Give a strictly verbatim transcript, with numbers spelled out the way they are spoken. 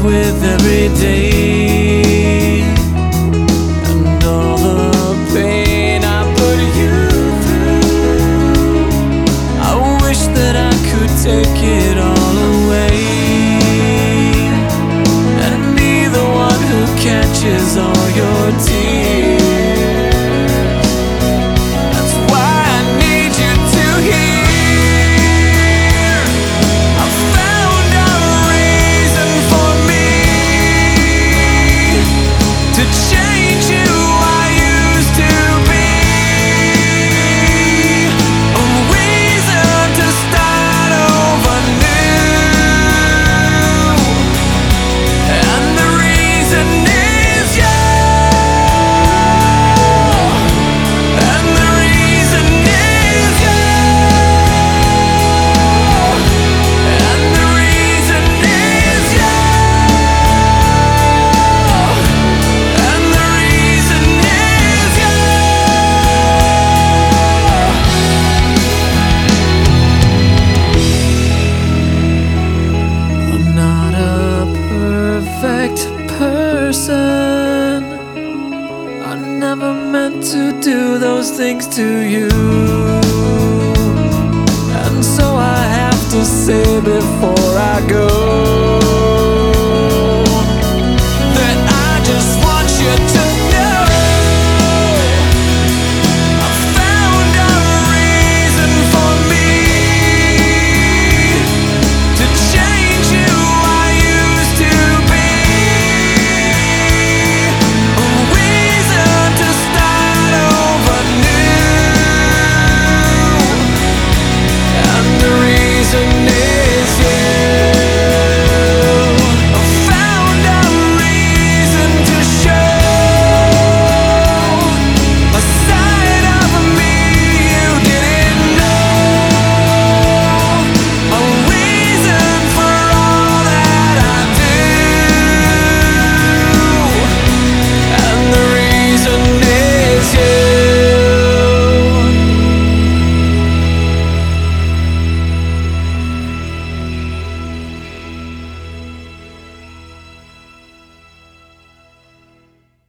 live with every day, and all the pain I put you through. I wish that I could take it all away and be the one who catches all your tears. Person, I never meant to do those things to you, and so I have to say before I go,